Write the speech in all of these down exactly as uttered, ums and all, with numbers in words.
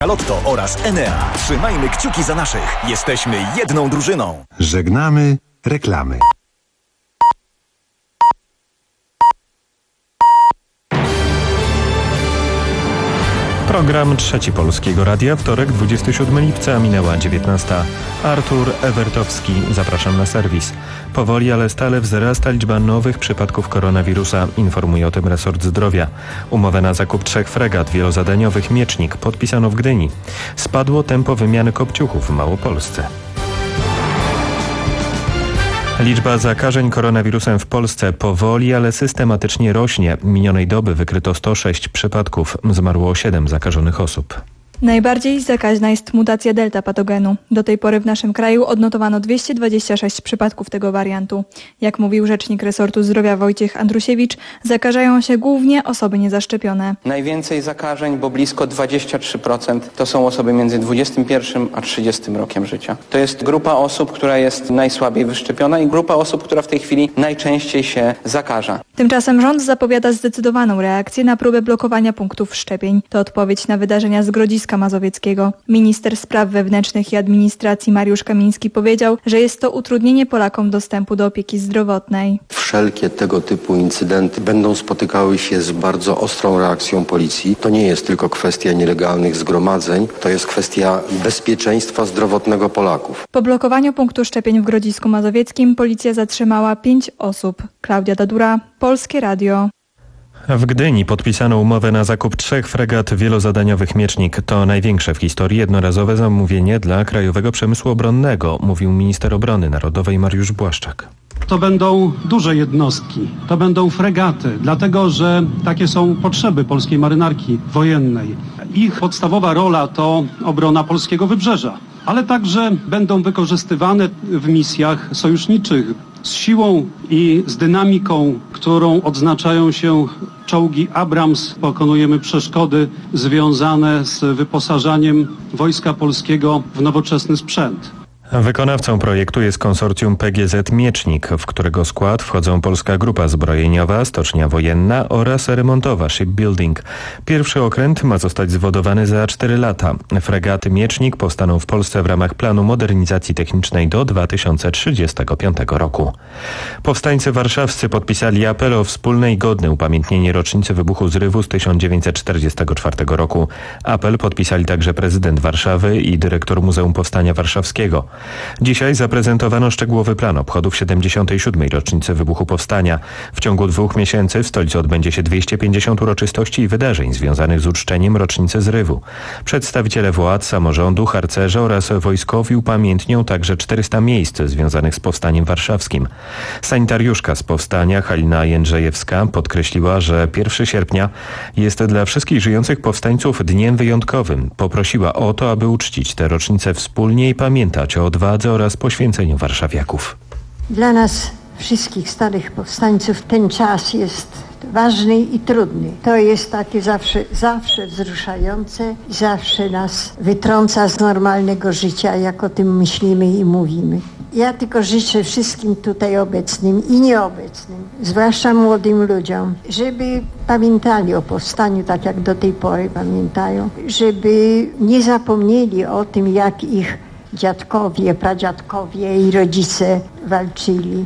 Lotto oraz Enea. Trzymajmy kciuki za naszych. Jesteśmy jedną drużyną. Żegnamy reklamy. Program Trzeci Polskiego Radia, wtorek, dwudziestego siódmego lipca, minęła dziewiętnasta. Artur Ewertowski, zapraszam na serwis. Powoli, ale stale wzrasta liczba nowych przypadków koronawirusa, informuje o tym resort zdrowia. Umowę na zakup trzech fregat wielozadaniowych Miecznik podpisano w Gdyni. Spadło tempo wymiany kopciuchów w Małopolsce. Liczba zakażeń koronawirusem w Polsce powoli, ale systematycznie rośnie. Minionej doby wykryto sto sześć przypadków. Zmarło siedem zakażonych osób. Najbardziej zakaźna jest mutacja delta patogenu. Do tej pory w naszym kraju odnotowano dwieście dwadzieścia sześć przypadków tego wariantu. Jak mówił rzecznik resortu zdrowia Wojciech Andrusiewicz, zakażają się głównie osoby niezaszczepione. Najwięcej zakażeń, bo blisko dwadzieścia trzy procent to są osoby między dwudziestym pierwszym a trzydziestym rokiem życia. To jest grupa osób, która jest najsłabiej wyszczepiona i grupa osób, która w tej chwili najczęściej się zakaża. Tymczasem rząd zapowiada zdecydowaną reakcję na próbę blokowania punktów szczepień. To odpowiedź na wydarzenia z Grodziska Mazowieckiego. Minister spraw wewnętrznych i administracji Mariusz Kamiński powiedział, że jest to utrudnienie Polakom dostępu do opieki zdrowotnej. Wszelkie tego typu incydenty będą spotykały się z bardzo ostrą reakcją policji. To nie jest tylko kwestia nielegalnych zgromadzeń, to jest kwestia bezpieczeństwa zdrowotnego Polaków. Po blokowaniu punktu szczepień w Grodzisku Mazowieckim policja zatrzymała pięć osób. Klaudia Dadura, Polskie Radio. W Gdyni podpisano umowę na zakup trzech fregat wielozadaniowych Miecznik. To największe w historii jednorazowe zamówienie dla krajowego przemysłu obronnego, mówił minister obrony narodowej Mariusz Błaszczak. To będą duże jednostki, to będą fregaty, dlatego że takie są potrzeby polskiej marynarki wojennej. Ich podstawowa rola to obrona polskiego wybrzeża, ale także będą wykorzystywane w misjach sojuszniczych. Z siłą i z dynamiką, którą odznaczają się czołgi Abrams, pokonujemy przeszkody związane z wyposażaniem Wojska Polskiego w nowoczesny sprzęt. Wykonawcą projektu jest konsorcjum P G Z Miecznik, w którego skład wchodzą Polska Grupa Zbrojeniowa, Stocznia Wojenna oraz remontowa Shipbuilding. Pierwszy okręt ma zostać zwodowany za cztery lata. Fregaty Miecznik powstaną w Polsce w ramach planu modernizacji technicznej do dwa tysiące trzydziestego piątego roku. Powstańcy warszawscy podpisali apel o wspólne i godne upamiętnienie rocznicy wybuchu zrywu z tysiąc dziewięćset czterdziestego czwartego roku. Apel podpisali także prezydent Warszawy i dyrektor Muzeum Powstania Warszawskiego. Dzisiaj zaprezentowano szczegółowy plan obchodów siedemdziesiątej siódmej rocznicy wybuchu powstania. W ciągu dwóch miesięcy w stolicy odbędzie się dwieście pięćdziesiąt uroczystości i wydarzeń związanych z uczczeniem rocznicy zrywu. Przedstawiciele władz, samorządu, harcerze oraz wojskowi upamiętnią także czterysta miejsc związanych z powstaniem warszawskim. Sanitariuszka z powstania Halina Jędrzejewska podkreśliła, że pierwszego sierpnia jest dla wszystkich żyjących powstańców dniem wyjątkowym. Poprosiła o to, aby uczcić tę rocznicę wspólnie i pamiętać o odwadze oraz poświęceniu warszawiaków. Dla nas wszystkich starych powstańców ten czas jest ważny i trudny. To jest takie zawsze, zawsze wzruszające i zawsze nas wytrąca z normalnego życia, jak o tym myślimy i mówimy. Ja tylko życzę wszystkim tutaj obecnym i nieobecnym, zwłaszcza młodym ludziom, żeby pamiętali o powstaniu tak jak do tej pory pamiętają, żeby nie zapomnieli o tym, jak ich dziadkowie, pradziadkowie i rodzice walczyli.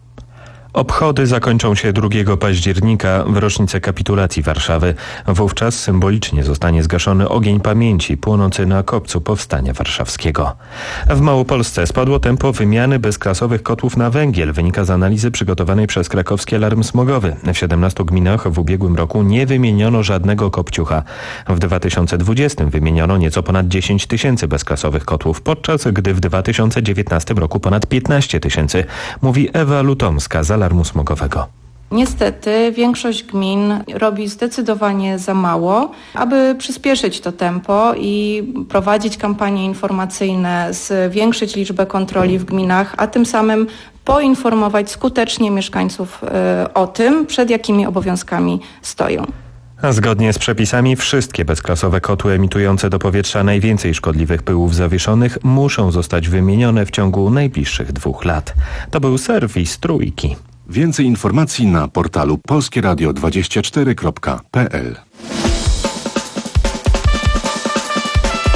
Obchody zakończą się drugiego października w rocznicę kapitulacji Warszawy. Wówczas symbolicznie zostanie zgaszony ogień pamięci płonący na kopcu powstania warszawskiego. W Małopolsce spadło tempo wymiany bezklasowych kotłów na węgiel, wynika z analizy przygotowanej przez krakowski alarm smogowy. W siedemnastu gminach w ubiegłym roku nie wymieniono żadnego kopciucha. W dwa tysiące dwudziestym wymieniono nieco ponad dziesięć tysięcy bezklasowych kotłów, podczas gdy w dwa tysiące dziewiętnastym roku ponad piętnaście tysięcy, mówi Ewa Lutomska z alarmu smogowego. Niestety większość gmin robi zdecydowanie za mało, aby przyspieszyć to tempo i prowadzić kampanie informacyjne, zwiększyć liczbę kontroli w gminach, a tym samym poinformować skutecznie mieszkańców o tym, przed jakimi obowiązkami stoją. A zgodnie z przepisami wszystkie bezklasowe kotły emitujące do powietrza najwięcej szkodliwych pyłów zawieszonych muszą zostać wymienione w ciągu najbliższych dwóch lat. To był serwis Trójki. Więcej informacji na portalu polskie radio dwadzieścia cztery kropka p l.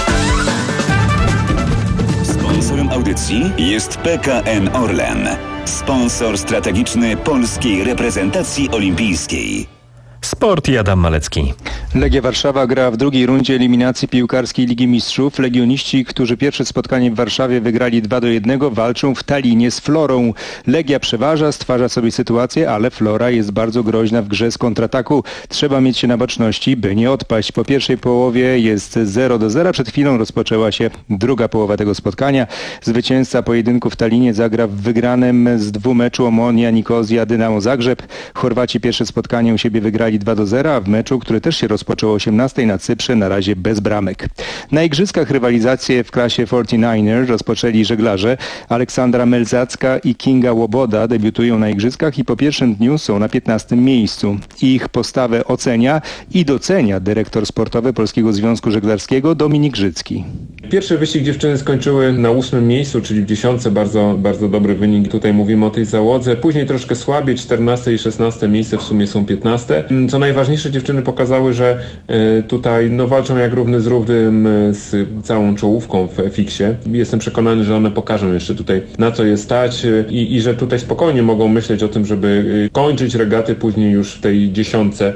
audycji jest P K N Orlen, sponsor strategiczny polskiej reprezentacji olimpijskiej. Sport i Adam Malecki. Legia Warszawa gra w drugiej rundzie eliminacji piłkarskiej Ligi Mistrzów. Legioniści, którzy pierwsze spotkanie w Warszawie wygrali dwa do jednego, walczą w Tallinie z Florą. Legia przeważa, stwarza sobie sytuację, ale Flora jest bardzo groźna w grze z kontrataku. Trzeba mieć się na baczności, by nie odpaść. Po pierwszej połowie jest zero do zera. Przed chwilą rozpoczęła się druga połowa tego spotkania. Zwycięzca pojedynku w Tallinie zagra w wygranym z dwumeczu Omonia Nikozja Dynamo Zagrzeb. Chorwaci pierwsze spotkanie u siebie wygrali dwa do zera, a w meczu, który też się rozpoczął o osiemnastej na Cyprze, na razie bez bramek. Na igrzyskach rywalizację w klasie czterdzieści dziewięć rozpoczęli żeglarze. Aleksandra Melzacka i Kinga Łoboda debiutują na igrzyskach i po pierwszym dniu są na piętnastym miejscu. Ich postawę ocenia i docenia dyrektor sportowy Polskiego Związku Żeglarskiego Dominik Grzycki. Pierwszy wyścig dziewczyny skończyły na ósmym miejscu, czyli w dziesiątce, bardzo, bardzo dobry wynik. Tutaj mówimy o tej załodze. Później troszkę słabiej, czternaste i szesnaste miejsce, w sumie są piętnaste. Co najważniejsze, dziewczyny pokazały, że tutaj no, walczą jak równy z równym z całą czołówką w F X-ie. Jestem przekonany, że one pokażą jeszcze tutaj, na co je stać i, i że tutaj spokojnie mogą myśleć o tym, żeby kończyć regaty później już w tej dziesiątce.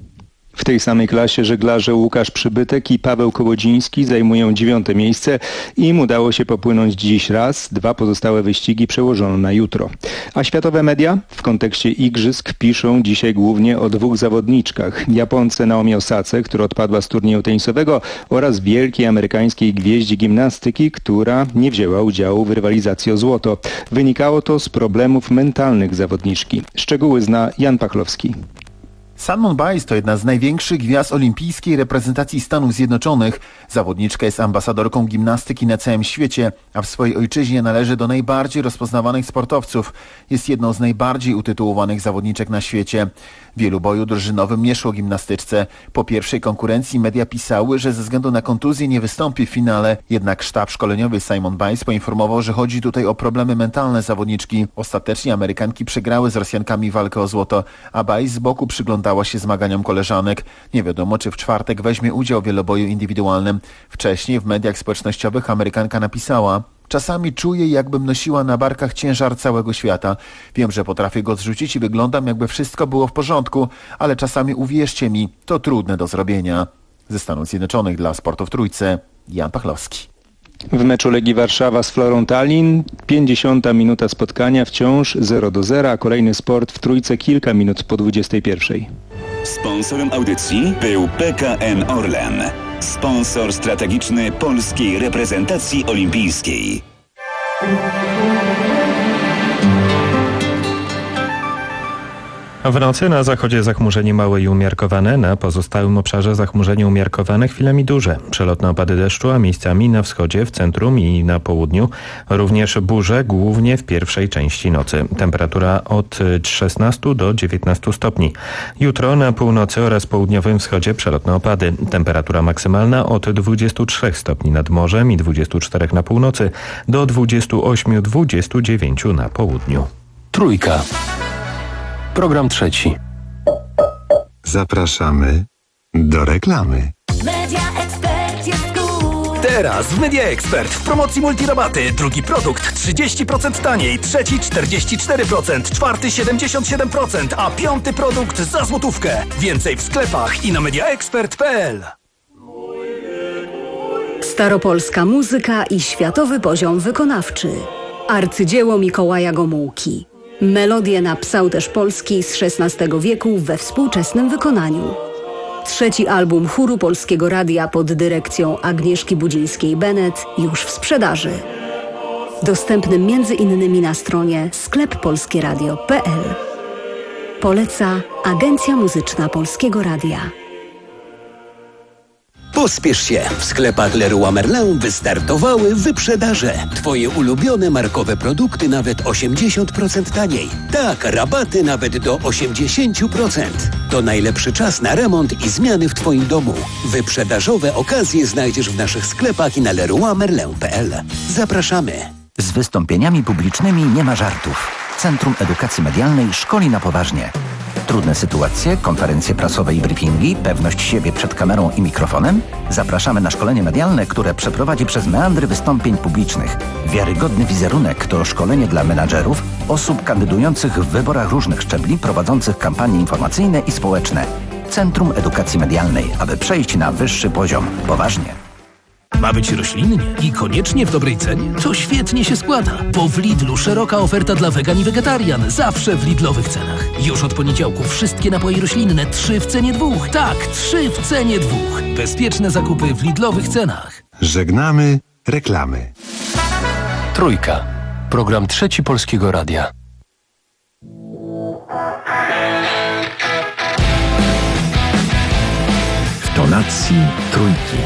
W tej samej klasie żeglarze Łukasz Przybytek i Paweł Kołodziński zajmują dziewiąte miejsce. Im udało się popłynąć dziś raz, dwa pozostałe wyścigi przełożono na jutro. A światowe media w kontekście igrzysk piszą dzisiaj głównie o dwóch zawodniczkach. Japonce Naomi Osace, która odpadła z turnieju tenisowego, oraz wielkiej amerykańskiej gwieździe gimnastyki, która nie wzięła udziału w rywalizacji o złoto. Wynikało to z problemów mentalnych zawodniczki. Szczegóły zna Jan Pachlowski. Simone Biles to jedna z największych gwiazd olimpijskiej reprezentacji Stanów Zjednoczonych. Zawodniczka jest ambasadorką gimnastyki na całym świecie, a w swojej ojczyźnie należy do najbardziej rozpoznawanych sportowców. Jest jedną z najbardziej utytułowanych zawodniczek na świecie. Wielu boju drużynowym nie szło gimnastyczce. Po pierwszej konkurencji media pisały, że ze względu na kontuzję nie wystąpi w finale. Jednak sztab szkoleniowy Simone Biles poinformował, że chodzi tutaj o problemy mentalne zawodniczki. Ostatecznie Amerykanki przegrały z Rosjankami walkę o złoto, a Biles z boku przyglądała się zmaganiom koleżanek. Nie wiadomo, czy w czwartek weźmie udział w wieloboju indywidualnym. Wcześniej w mediach społecznościowych Amerykanka napisała: czasami czuję, jakbym nosiła na barkach ciężar całego świata. Wiem, że potrafię go zrzucić i wyglądam, jakby wszystko było w porządku, ale czasami, uwierzcie mi, to trudne do zrobienia. Ze Stanów Zjednoczonych dla Sportu w Trójce, Jan Pachlowski. W meczu Legii Warszawa z Florą Tallin, pięćdziesiąta minuta spotkania, wciąż zero do zera, a kolejny Sport w Trójce kilka minut po dwudziestej pierwszej. Sponsorem audycji był P K N Orlen, sponsor strategiczny polskiej reprezentacji olimpijskiej. W nocy na zachodzie zachmurzenie małe i umiarkowane, na pozostałym obszarze zachmurzenie umiarkowane, chwilami duże. Przelotne opady deszczu, a miejscami na wschodzie, w centrum i na południu. Również burze, głównie w pierwszej części nocy. Temperatura od szesnastu do dziewiętnastu stopni. Jutro na północy oraz południowym wschodzie przelotne opady. Temperatura maksymalna od dwudziestu trzech stopni nad morzem i dwudziestu czterech na północy do dwudziestu ośmiu do dwudziestu dziewięciu na południu. Trójka. Program trzeci. Zapraszamy do reklamy. Media Expert jest tu. Teraz w Media Expert w promocji multirabaty. Drugi produkt trzydzieści procent taniej, trzeci czterdzieści cztery procent, czwarty siedemdziesiąt siedem procent, a piąty produkt za złotówkę. Więcej w sklepach i na mediaexpert kropka p l. Staropolska muzyka i światowy poziom wykonawczy. Arcydzieło Mikołaja Gomułki. Melodie na psałterz polski z szesnastego wieku we współczesnym wykonaniu. Trzeci album chóru Polskiego Radia pod dyrekcją Agnieszki Budzińskiej-Bennett już w sprzedaży. Dostępny między innymi na stronie sklep polskie radio kropka p l. Poleca Agencja Muzyczna Polskiego Radia. Pospiesz się! W sklepach Leroy Merlin wystartowały wyprzedaże. Twoje ulubione markowe produkty nawet osiemdziesiąt procent taniej. Tak, rabaty nawet do osiemdziesiąt procent. To najlepszy czas na remont i zmiany w Twoim domu. Wyprzedażowe okazje znajdziesz w naszych sklepach i na leroy merlin kropka p l. Zapraszamy! Z wystąpieniami publicznymi nie ma żartów. Centrum Edukacji Medialnej szkoli na poważnie. Trudne sytuacje, konferencje prasowe i briefingi, pewność siebie przed kamerą i mikrofonem? Zapraszamy na szkolenie medialne, które przeprowadzi przez meandry wystąpień publicznych. Wiarygodny wizerunek to szkolenie dla menadżerów, osób kandydujących w wyborach różnych szczebli, prowadzących kampanie informacyjne i społeczne. Centrum Edukacji Medialnej, aby przejść na wyższy poziom. Poważnie. Ma być roślinnie i koniecznie w dobrej cenie? To świetnie się składa, bo w Lidlu szeroka oferta dla wegan i wegetarian, zawsze w Lidlowych cenach. Już od poniedziałku wszystkie napoje roślinne trzy w cenie dwóch. Tak, trzy w cenie dwóch. Bezpieczne zakupy w Lidlowych cenach. Żegnamy reklamy. Trójka. Program Trzeci Polskiego Radia. W tonacji trójki.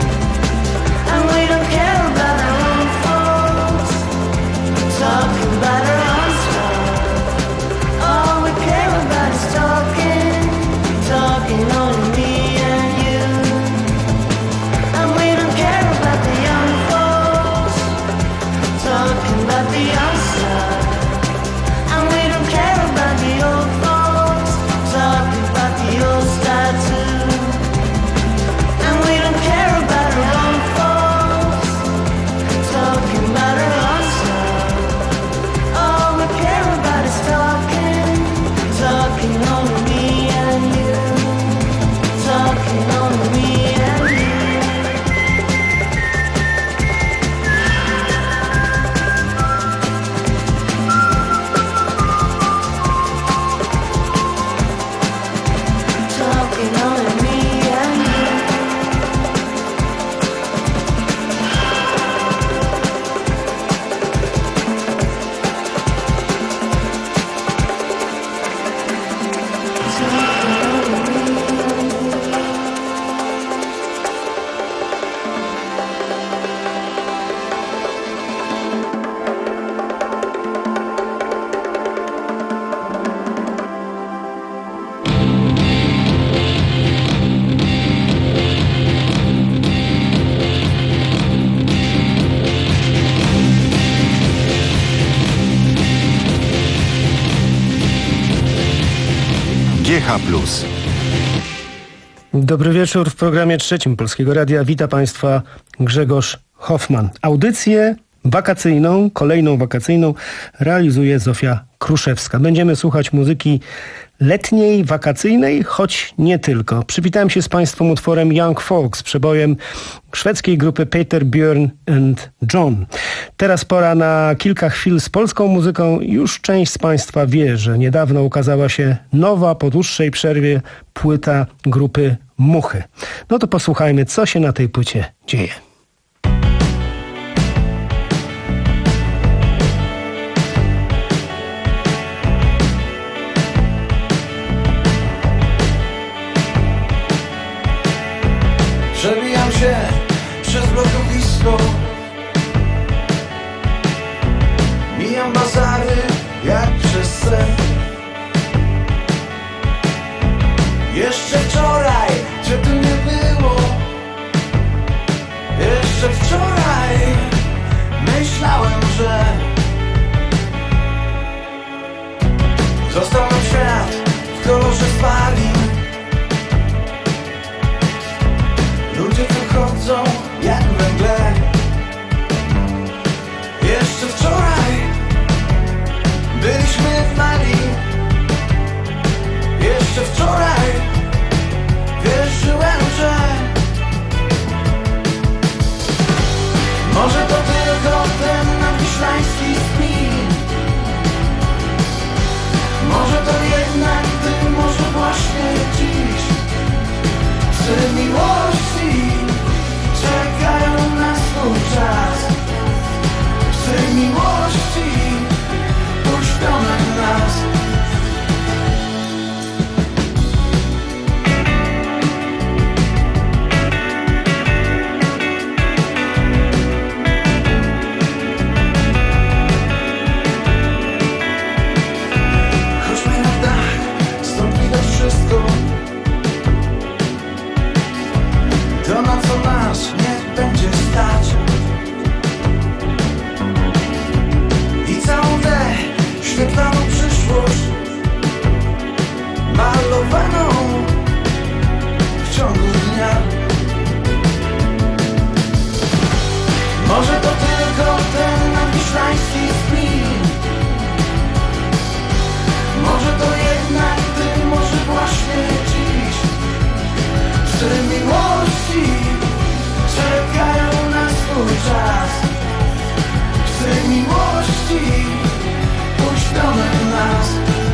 Talking about G H plus. Dobry wieczór w programie trzecim Polskiego Radia. Wita Państwa Grzegorz Hoffman. Audycję wakacyjną, kolejną wakacyjną realizuje Zofia Kruszewska. Będziemy słuchać muzyki letniej, wakacyjnej, choć nie tylko. Przywitałem się z Państwem utworem Young Folks, przebojem szwedzkiej grupy Peter, Björn and John. Teraz pora na kilka chwil z polską muzyką. Już część z Państwa wie, że niedawno ukazała się nowa, po dłuższej przerwie płyta grupy Muchy. No to posłuchajmy, co się na tej płycie dzieje. Przebijam się przez blokowisko, mijam bazary jak przez sen. Jeszcze wczoraj cię tu nie było, jeszcze wczoraj myślałem, że został nam świat w kolorze spalin. Ludzie wychodzą jak we mgle. Jeszcze wczoraj byliśmy w Mali. Jeszcze wczoraj wierzyłem, że może to tylko ten nadwiślański spin. Może to jednak ty, może właśnie dziś psy miłości czekają na swój czas. Psy miłości uśpione w nas. Chodźmy na dach, stąd widać wszystko. To, na co nas nie będzie stać. I całą tę świetlaną przyszłość malowaną w ciągu dnia. Może to tylko ten nadwiślański spin. Może to jednak ty, może właśnie dziś psy miłości czekają na swój czas. Psy miłości uśpione w nas.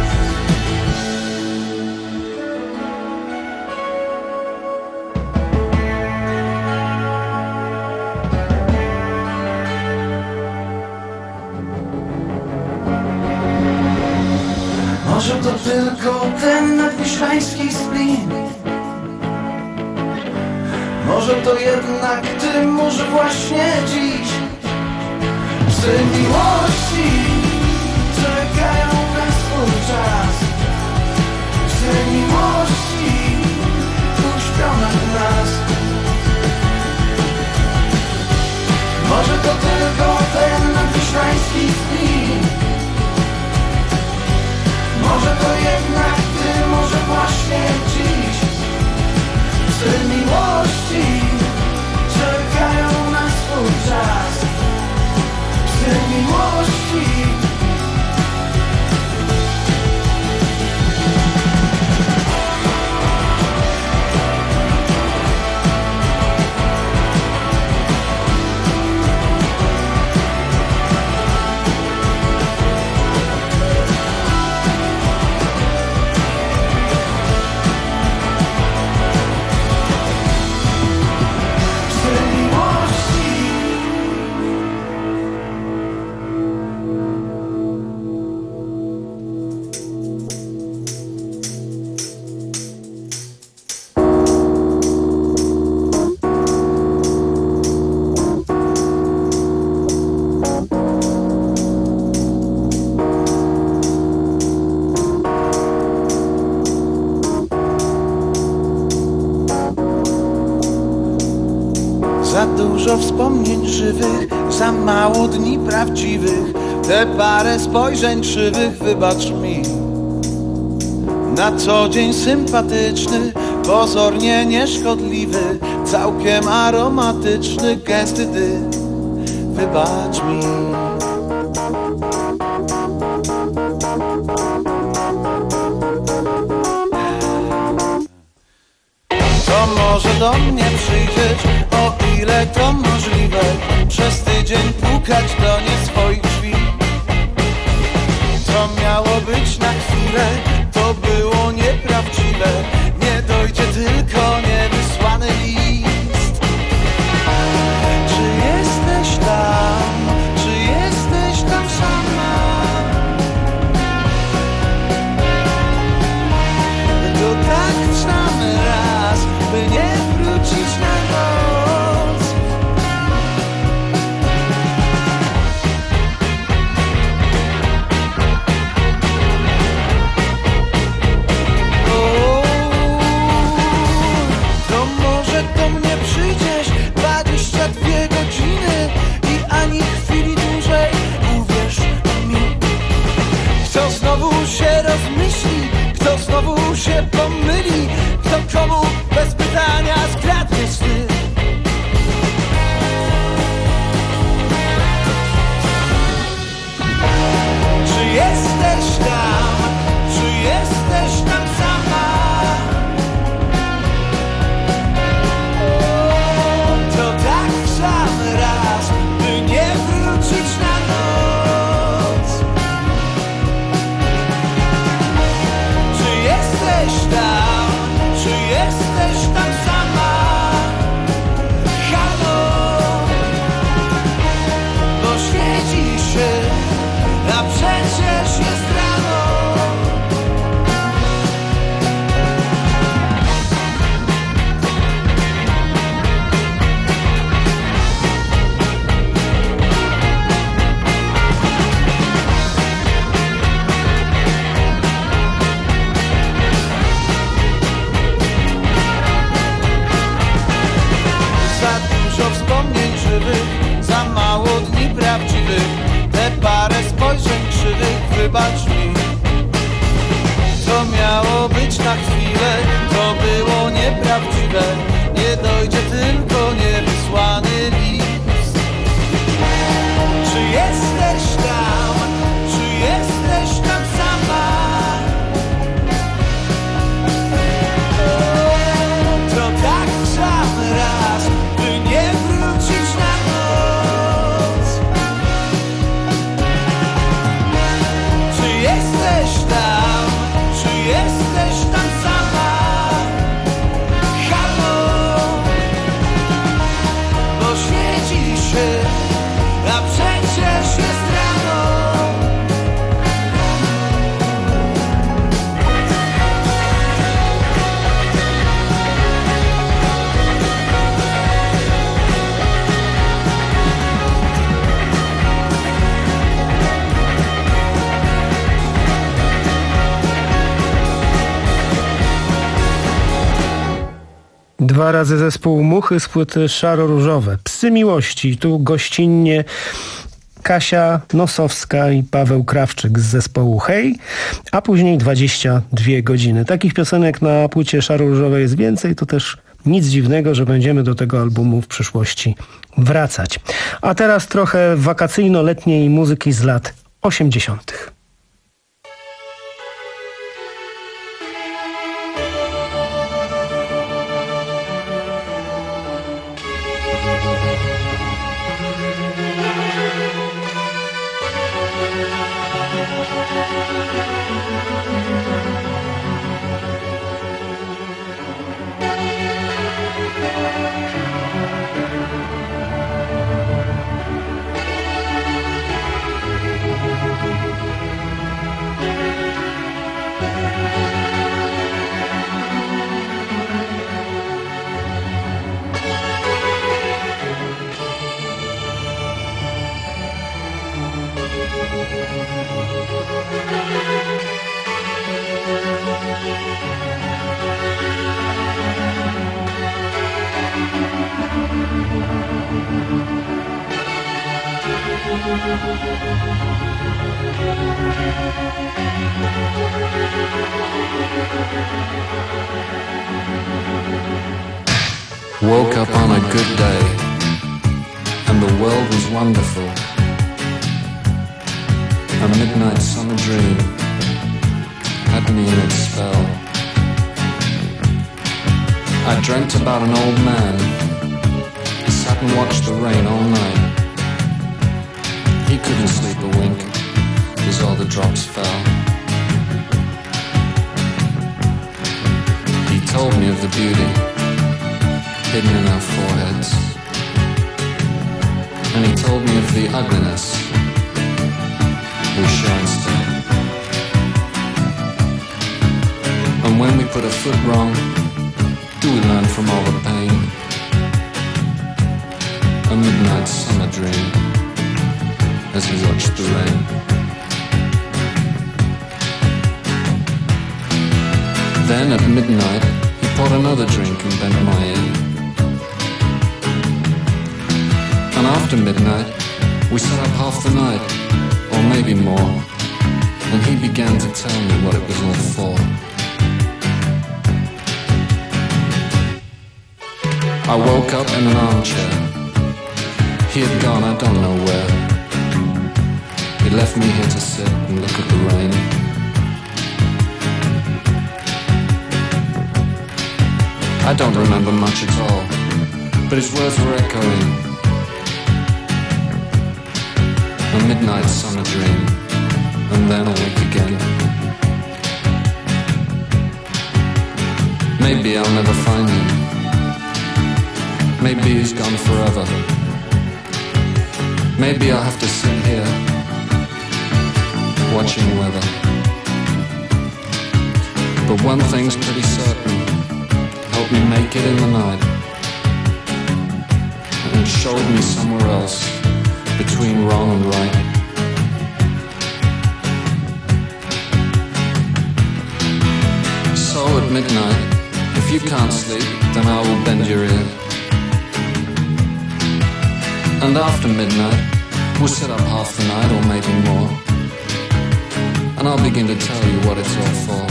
Może to tylko ten nadwiślański splin. Może to jednak ty, może właśnie dziś psy miłości czekają na swój czas. Psy miłości uśpione w nas. Może to tylko ten nadwiślański spin. Może to jednak ty, może właśnie dziś psy miłości czekają na swój czas. Psy miłości. Za dużo wspomnień żywych, za mało dni prawdziwych, te parę spojrzeń krzywych, wybacz mi. Na co dzień sympatyczny, pozornie nieszkodliwy, całkiem aromatyczny, gęsty dym, wybacz mi. To może do mnie przyjdzieć, o ile to możliwe, przez tydzień pukać do nie swoich drzwi. To miało być na chwilę, to było nieprawdziwe, nie dojdzie tylko niewysłany list. Czy jesteś tam, czy jesteś tam sama? To tak w sam raz, by nie wrócić na noc. O, to może do mnie przyjdziesz dwadzieścia dwie godziny i ani chwili dłużej, uwierz mi. Kto znowu się rozmyśli, kto znowu się pomyli, kto komu bez pytania skradnie sny. Czy jesteś tam, czy jesteś tam sama? O, to tak w sam raz, by nie wrócić na noc. Czy jesteś tam, czy jesteś tam sama? Halo, bo świeci się, a przecież jest rano. Za dużo wspomnień żywych, za mało dni prawdziwych, te parę spojrzeń krzywych, wybacz mi. To miało być na chwilę, to było nieprawdziwe, nie dojdzie tylko niewysłany list. Czy jesteś tam, czy jesteś tam sama? O, to tak w sam raz, by nie wrócić na noc. Czy jesteś tam, czy jesteś tam sama? Halo, bo świeci się, a przecież jest rano. Dwa razy zespół Muchy z płyty Szaro-Różowe. Psy miłości. Tu gościnnie Kasia Nosowska i Paweł Krawczyk z zespołu Hej, a później dwadzieścia dwie godziny. Takich piosenek na płycie Szaro-Różowej jest więcej, to też nic dziwnego, że będziemy do tego albumu w przyszłości wracać. A teraz trochę wakacyjno-letniej muzyki z lat osiemdziesiątych. Woke up on a good day, and the world was wonderful. A midnight summer dream had me in its spell. I dreamt about an old man. He sat and watched the rain all night. He couldn't sleep a wink as all the drops fell. He told me of the beauty hidden in our foreheads, and he told me of the ugliness we share instead. And when we put a foot wrong, do we learn from all the pain? A midnight summer dream as we watched the rain. Then at midnight he poured another drink and bent my ear. And after midnight we sat up half the night, or maybe more, and he began to tell me what it was all for. I woke up in an armchair. He had gone I don't know where. He left me here to sit and look at the rain. I don't remember much at all, but his words were echoing. A midnight summer dream, and then awake again. Maybe I'll never find him. Maybe he's gone forever. Maybe I'll have to sit here, watching weather. But one thing's pretty certain, help me make it in the night, and showed me somewhere else, between wrong and right. So at midnight, if you can't sleep, then I will bend your ear. And after midnight, we'll sit up half the night or maybe more, and I'll begin to tell you what it's all for.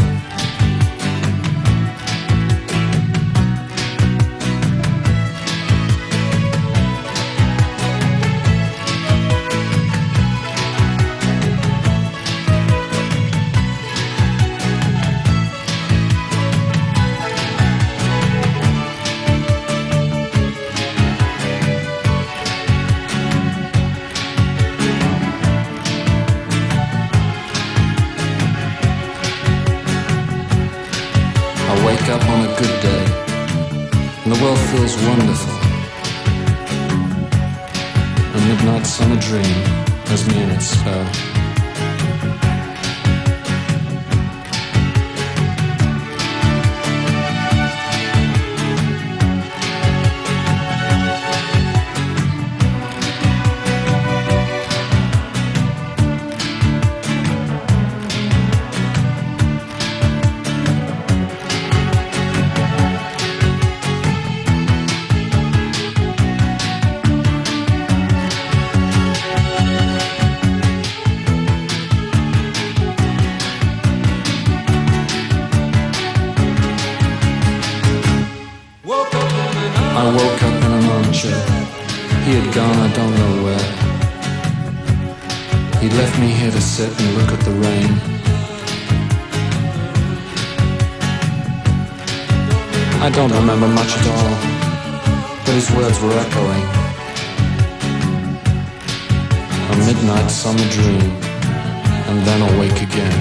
Up on a good day, and the world feels wonderful. A midnight summer dream has me in its spell. I woke up in an armchair. He had gone I don't know where. He left me here to sit and look at the rain. I don't remember much at all, but his words were echoing. A midnight summer dream, and then awake again.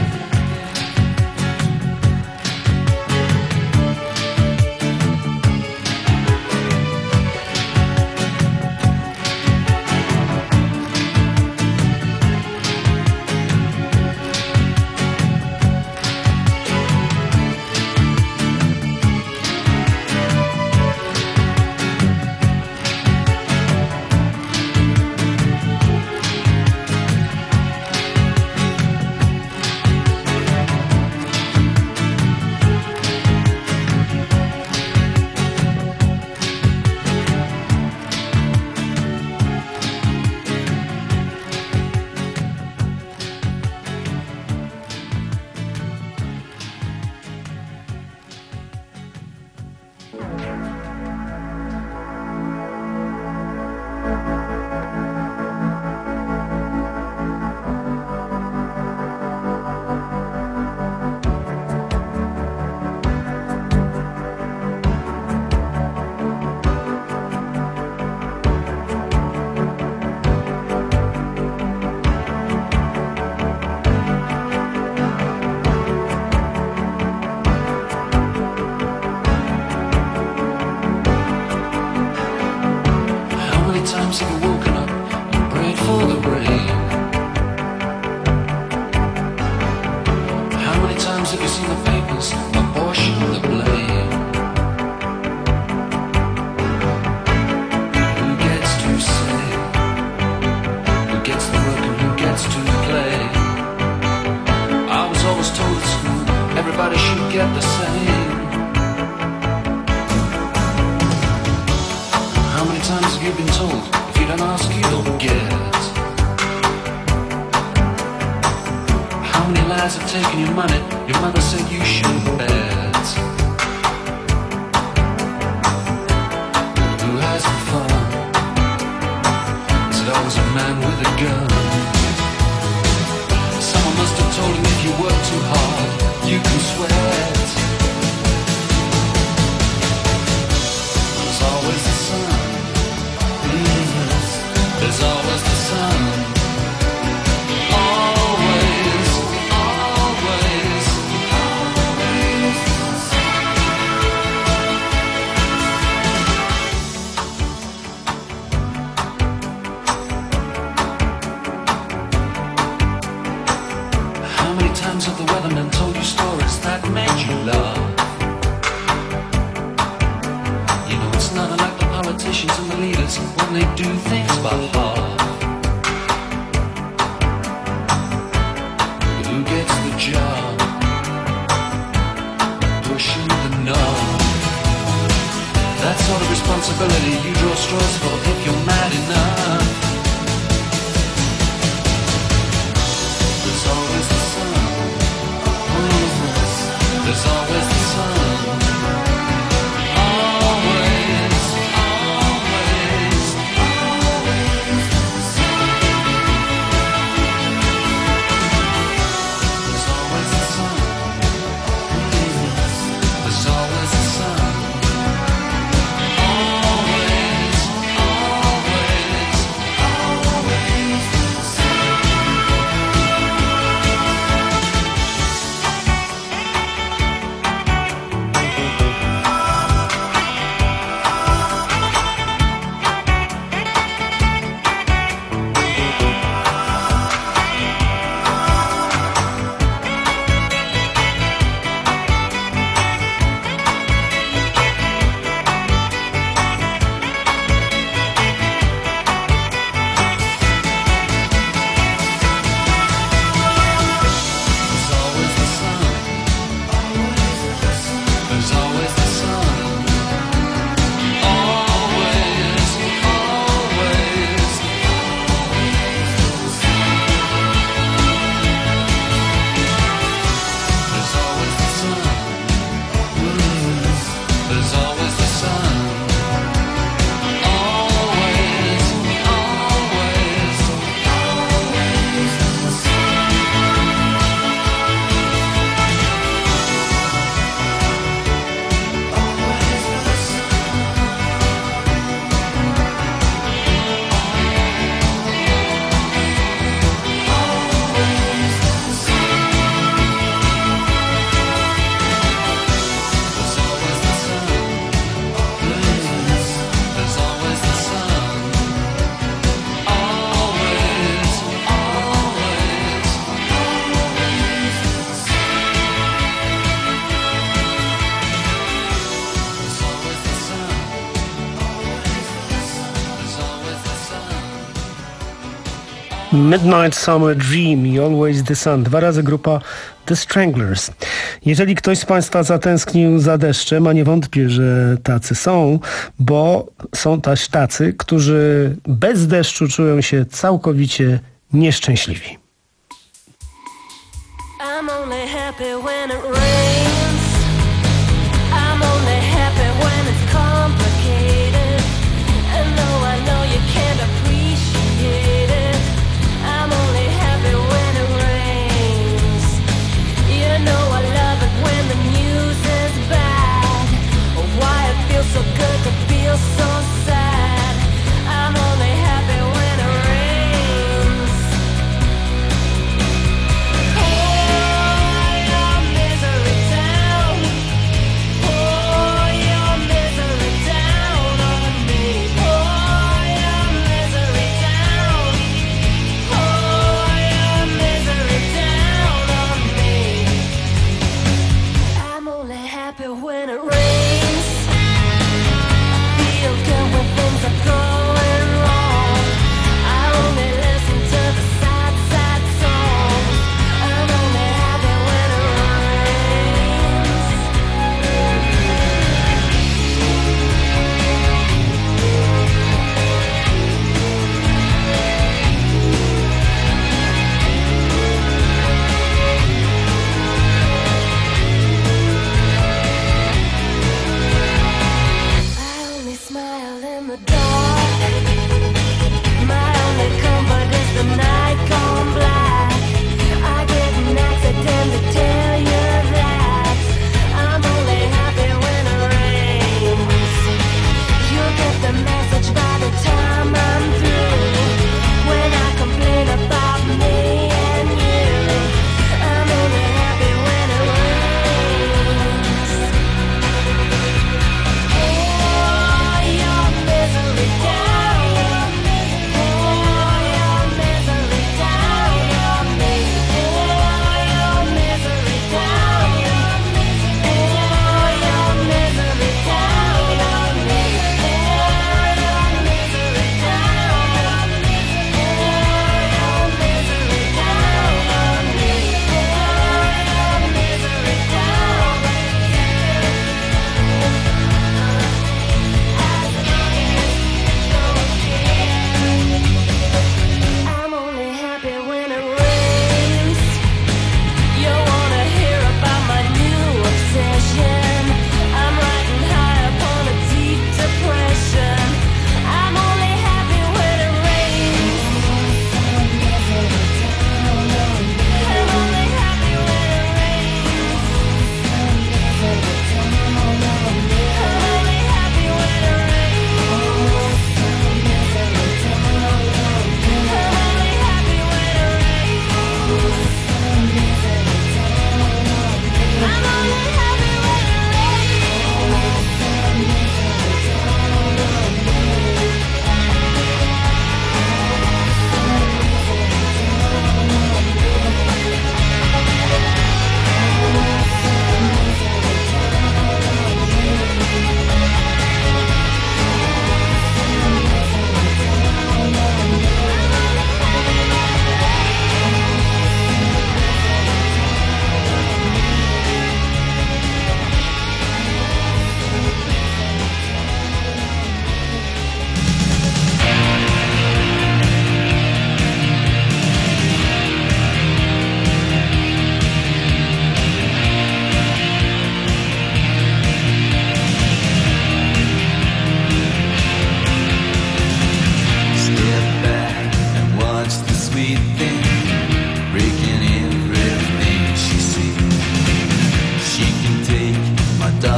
what's in the papers, abortion the blame. Who gets to say? Who gets to work and who gets to play? I was always told at school, everybody should get the same. How many times have you been told, if you don't ask, you don't get? How many lies have taken your money? Your mother said you shouldn't bet. Who has the fun? Is it always a man with a gun? Someone must have told him if you work too hard, you can sweat. There's always the sun. Mm-hmm. There's always the sun. Of the weathermen told you stories that made you laugh. You know it's not unlike the politicians and the leaders when they do things by half. But who gets the job? Pushing the knob. That sort of responsibility you draw straws for if you're mad enough. There's always the sun. There's always the sun. Always, always, always. There's always the sun. There's always the sun. Always, always, always. Midnight Summer Dream i Always the Sun. Dwa razy grupa The Stranglers. Jeżeli ktoś z Państwa zatęsknił za deszczem, a nie wątpię, że tacy są, bo są też tacy, którzy bez deszczu czują się całkowicie nieszczęśliwi. I'm only happy when it rains. I'm only happy when it's complicated. And though I know you can't appreciate it, I'm only happy when it rains. You know I love it when the news is bad. Oh, why it feels so good to feel so sad. I'm only happy when it rains. Oh, your misery town. Oh, your misery.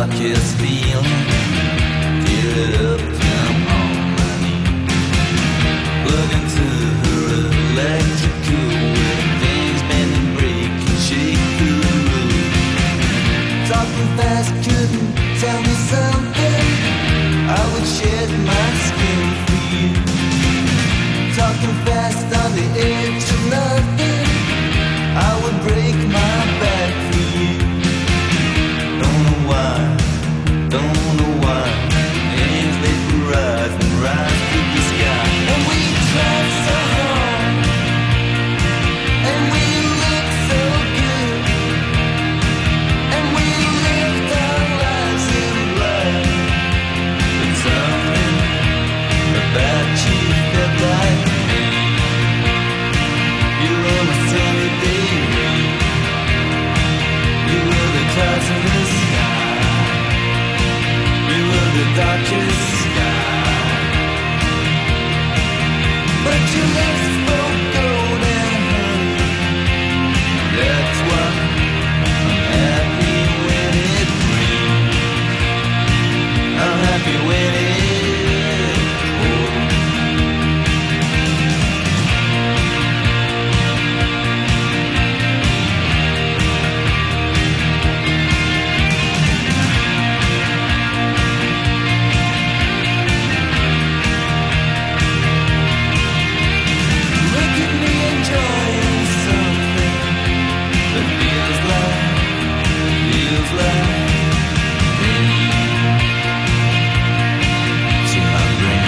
darkest feeling. Give it up, jump on my knee. Plug into her electrical with things bending, break and shake through the roof. Talking fast couldn't tell me something. I would shed my skin for you. Talking fast on the edge of nothing. I would break my back for you. Don't know why, don't know why. Hands vaporize and rise through the sky. And we tried so hard, and we looked so good, and we lived our lives in blood. But something about you felt like me. You were my sunny day rain. You were the clouds in the sky. You were the darkest sky. But your lips spoke golden honey. That's why I'm happy when it rains. I'm happy when it pours. Look at me enjoying something that feels like, feels like rain to my brain.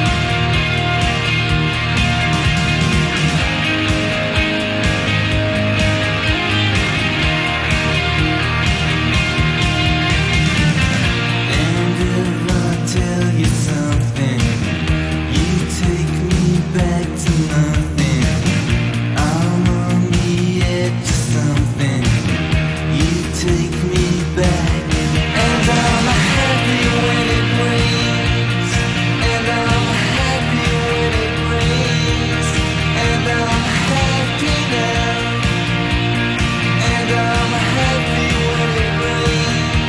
And if I tell you something, you take me back to nothing. I'm on the edge of something. You take me back, and I'm happy when it rains. And I'm happy when it rains. And I'm happy now. And I'm happy when it rains.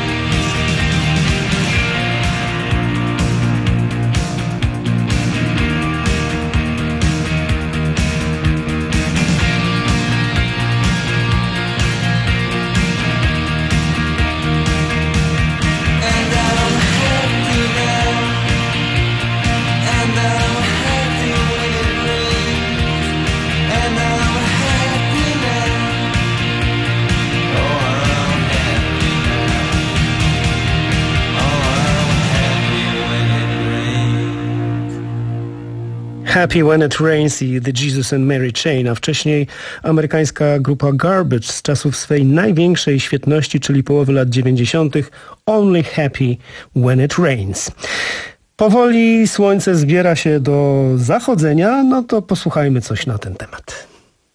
And I'm happy now. And I'm happy when it rains. And I'm happy now. Oh, I'm happy now. Oh, I'm happy when it rains. Happy When It Rains i The Jesus and Mary Chain, a wcześniej amerykańska grupa Garbage z czasów swej największej świetności, czyli połowy lat dziewięćdziesiątych. Only Happy When It Rains. Powoli słońce zbiera się do zachodzenia, no to posłuchajmy coś na ten temat.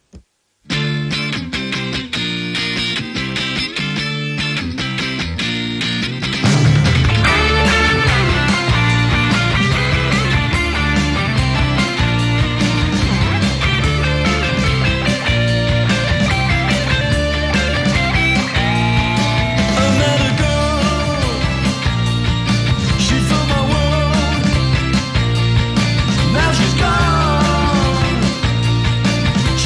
I met a girl, she filled my world. Now she's gone.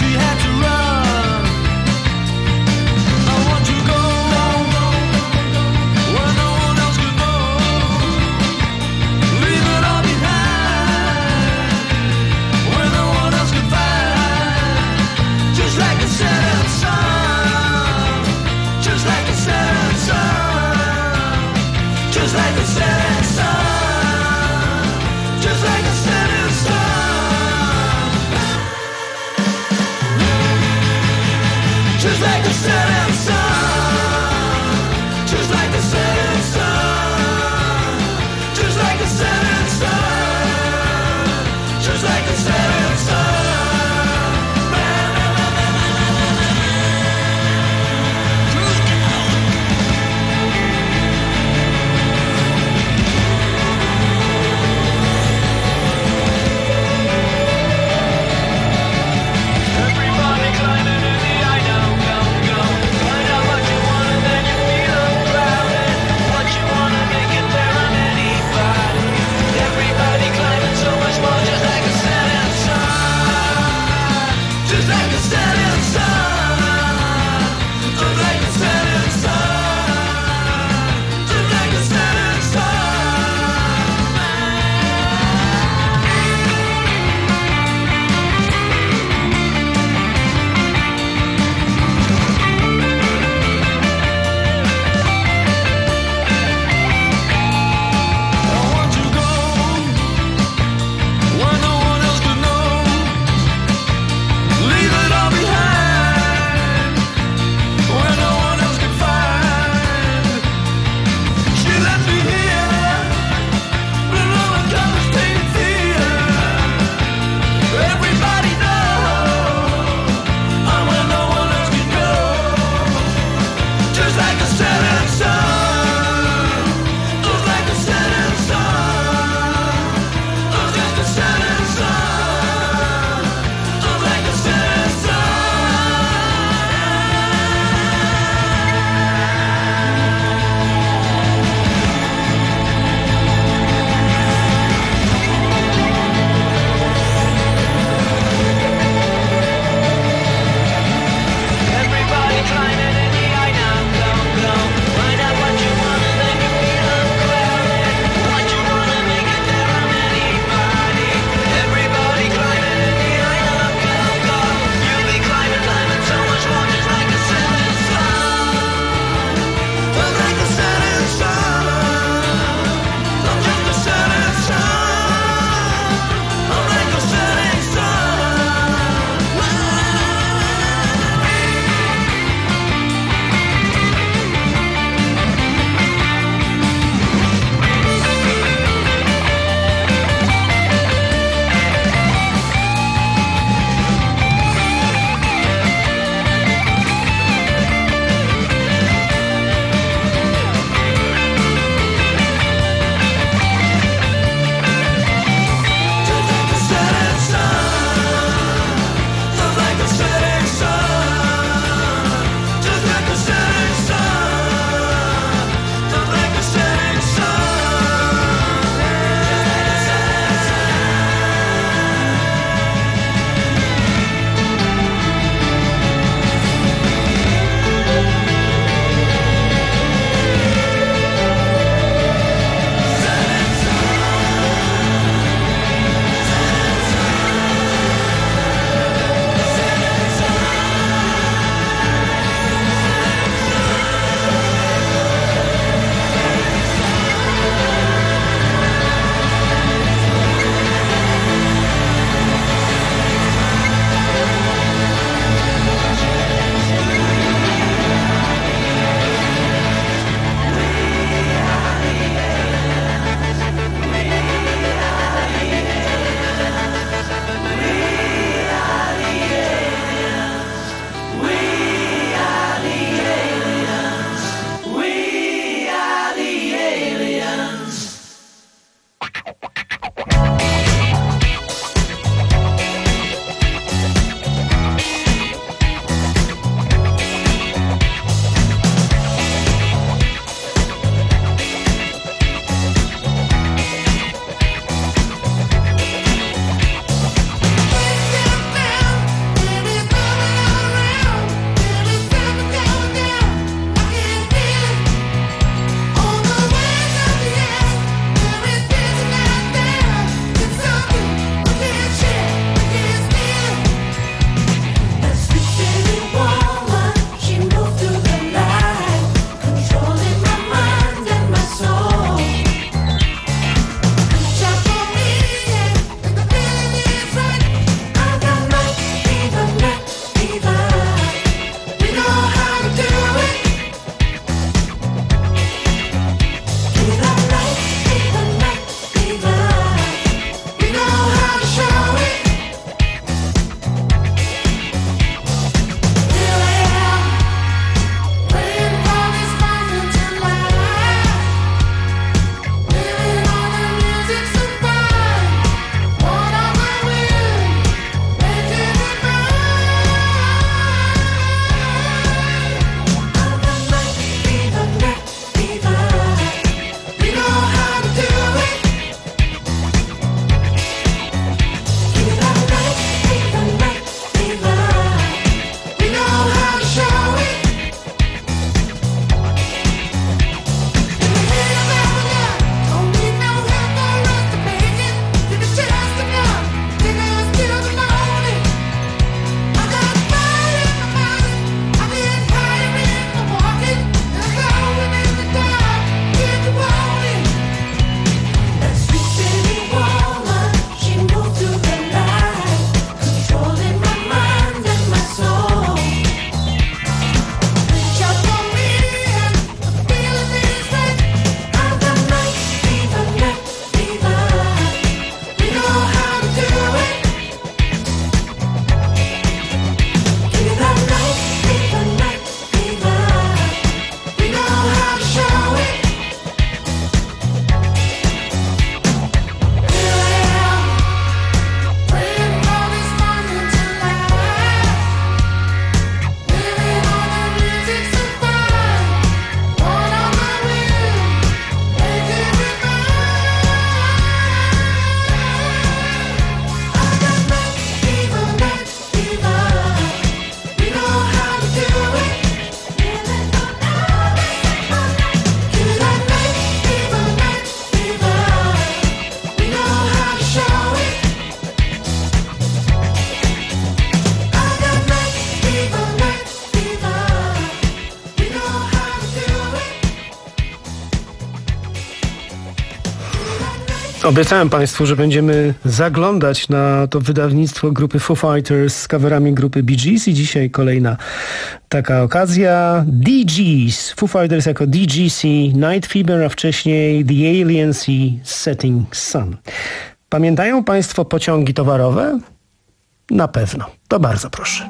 Obiecałem Państwu, że będziemy zaglądać na to wydawnictwo grupy Foo Fighters z coverami grupy Bee Gees i dzisiaj kolejna taka okazja. Dee Gees, Foo Fighters jako D G C, Night Fever, a wcześniej The Aliens i Setting Sun. Pamiętają Państwo pociągi towarowe? Na pewno. To bardzo proszę.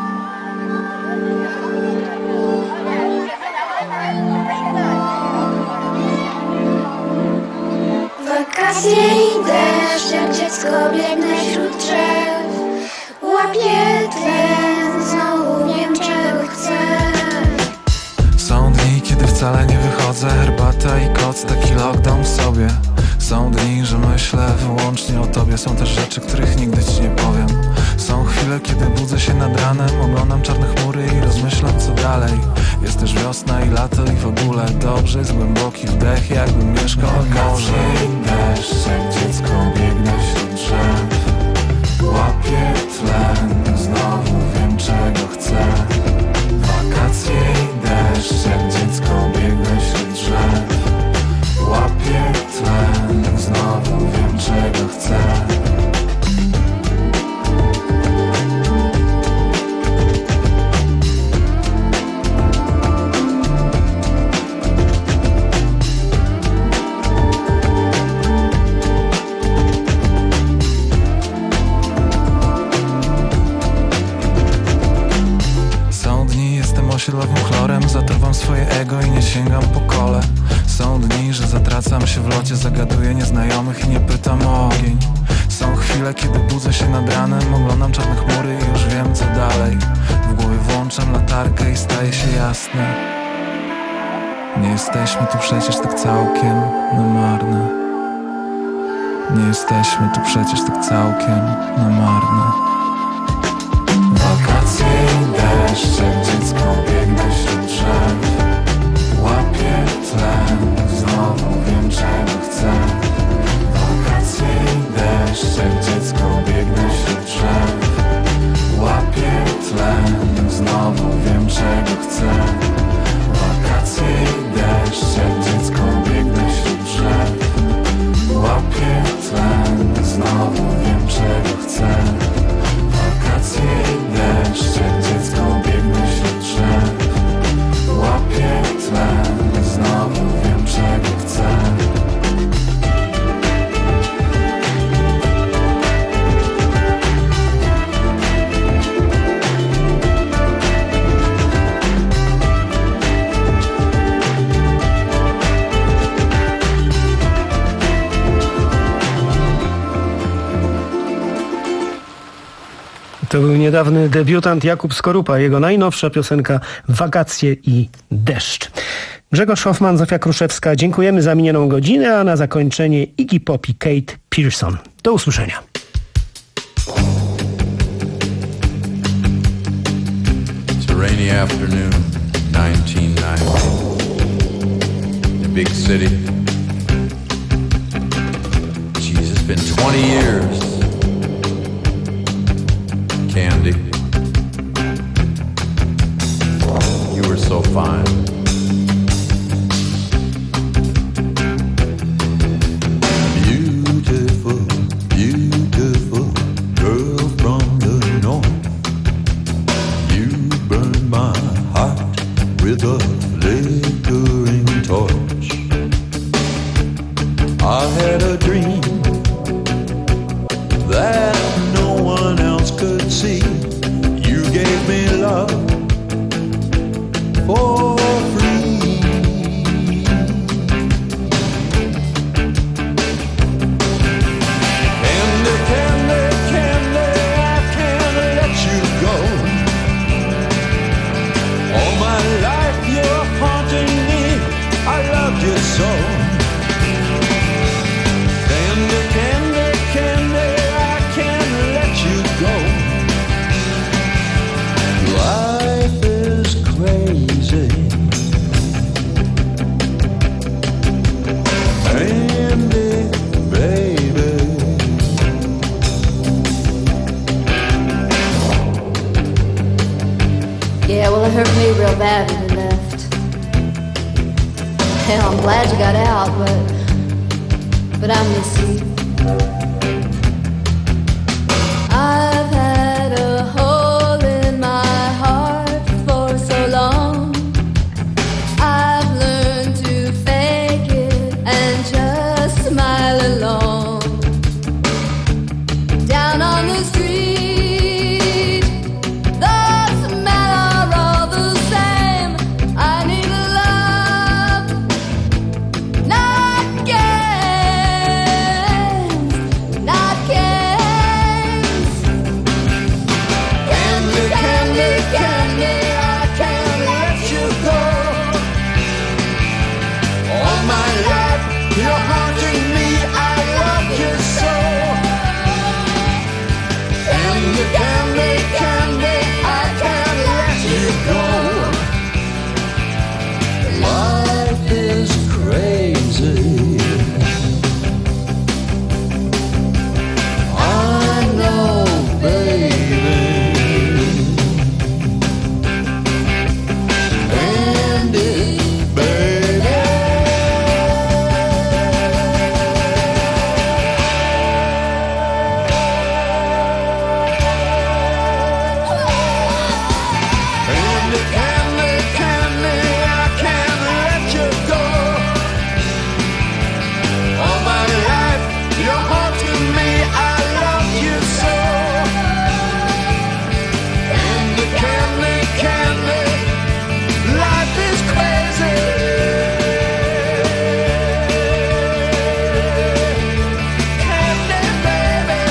Wakacje i deszcz, jak dziecko biegnę wśród drzew. Łapię tlen, znowu wiem czego chcę. Są dni, kiedy wcale nie wychodzę. Herbata i koc, taki lockdown w sobie. Są dni, że myślę wyłącznie o tobie. Są też rzeczy, których nigdy ci nie powiem. Są chwile, kiedy budzę się nad ranem, oglądam czarne chmury i rozmyślam co dalej. Jest też wiosna i lato i w ogóle dobrze. Jest głęboki wdech, jakbym mieszkał nad morzem. I deszcz, jak dziecko biegnę wśród drzew. Łapię tlen, znowu wiem czego chcę. Wakacje i deszcz, jak dziecko biegnę wśród drzew. Łapię tlen, znowu wiem czego chcę. Osiedlowym chlorem zatruwam swoje ego i nie sięgam po kole. Są dni, że zatracam się w locie, zagaduję nieznajomych i nie pytam o ogień. Są chwile, kiedy budzę się nad ranem, oglądam czarne chmury i już wiem co dalej. W głowie włączam latarkę i staje się jasne. Nie jesteśmy tu przecież tak całkiem na marne. Nie jesteśmy tu przecież tak całkiem na marne. Wakacje i deszcz, jak dziecko biegnę wśród drzew. Łapię tlen, znowu wiem czego chcę. Wakacje i deszcz, jak dziecko biegnę wśród drzew. Łapię tlen, znowu wiem czego chcę. Wakacje i deszcz, jak dziecko biegnę wśród drzew. Łapię tlen, znowu wiem czego chcę. Wakacje i deszcz, jak dziecko biegnę wśród drzew. Łapię tlen, znowu wiem czego chcę. To był niedawny debiutant Jakub Skorupa, jego najnowsza piosenka Wakacje i deszcz. Grzegorz Hoffman, Zofia Kruszewska, dziękujemy za minioną godzinę, a na zakończenie Iggy Pop i Kate Pearson. Do usłyszenia. It's a rainy afternoon, nineteen ninety. The big city. Jeez, it's been twenty years. Candy, you were so fine. Beautiful, beautiful girl from the north. You burned my heart with a flickering torch. I had a dream that no one else could see. You gave me love for free. Candy, candy, candy, I can't let you go. All my life you're haunting me, I love you so. Candy, candy, candy, I can't let you go. Life is crazy. Candy, baby. Yeah, well, it hurt me real bad when you left. Hell, I'm glad you got out, but but I miss you. I've had a hole in my heart for so long. I've learned to fake it and just smile along. Down on the street, the smell are all the same. I need love, not games, not games. Candy, candy, candy, I can't let you go. All my life, you're haunting me, I love you so. Candy, candy, candy, I can't let you go. Life is crazy. I know, baby. Candy, baby. Candy, candy, candy, I can't let you go. All my life, you're haunting me, I love you so. Candy, candy, candy, life is crazy. Candy, baby.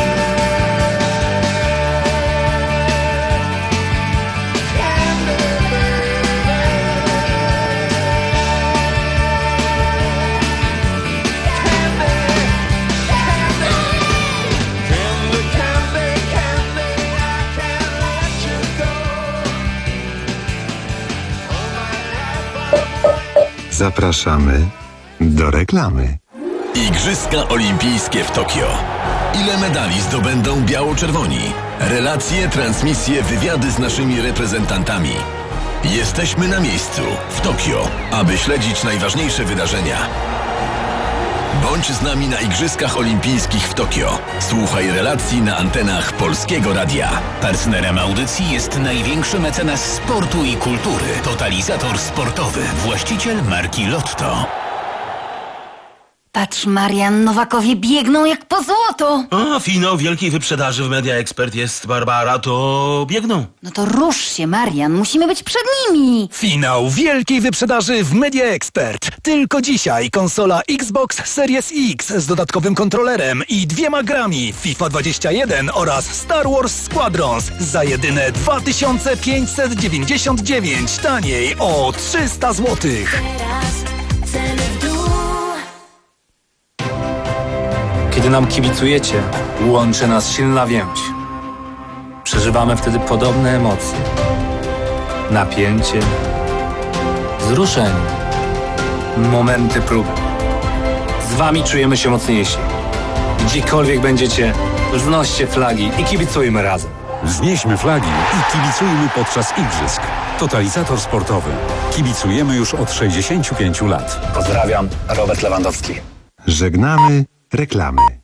Zapraszamy do reklamy. Igrzyska Olimpijskie w Tokio. Ile medali zdobędą biało-czerwoni? Relacje, transmisje, wywiady z naszymi reprezentantami. Jesteśmy na miejscu, w Tokio, aby śledzić najważniejsze wydarzenia. Bądź z nami na Igrzyskach Olimpijskich w Tokio. Słuchaj relacji na antenach Polskiego Radia. Partnerem audycji jest największy mecenas sportu i kultury. Totalizator sportowy. Właściciel marki Lotto. Patrz, Marian, Nowakowie biegną jak po złoto. A, finał wielkiej wyprzedaży w Media Expert jest, Barbara, to biegną. No to rusz się, Marian, musimy być przed nimi. Finał wielkiej wyprzedaży w Media Expert. Tylko dzisiaj konsola Xbox Series X z dodatkowym kontrolerem i dwiema grami FIFA dwadzieścia jeden oraz Star Wars Squadrons za jedyne dwa tysiące pięćset dziewięćdziesiąt dziewięć, taniej o trzysta złotych. Kiedy nam kibicujecie, łączy nas silna więź. Przeżywamy wtedy podobne emocje. Napięcie, wzruszenie, momenty próby. Z wami czujemy się mocniejsi. Gdziekolwiek będziecie, wznoście flagi i kibicujmy razem. Wznieśmy flagi i kibicujmy podczas igrzysk. Totalizator sportowy. Kibicujemy już od sześćdziesięciu pięciu lat. Pozdrawiam, Robert Lewandowski. Żegnamy reklamy.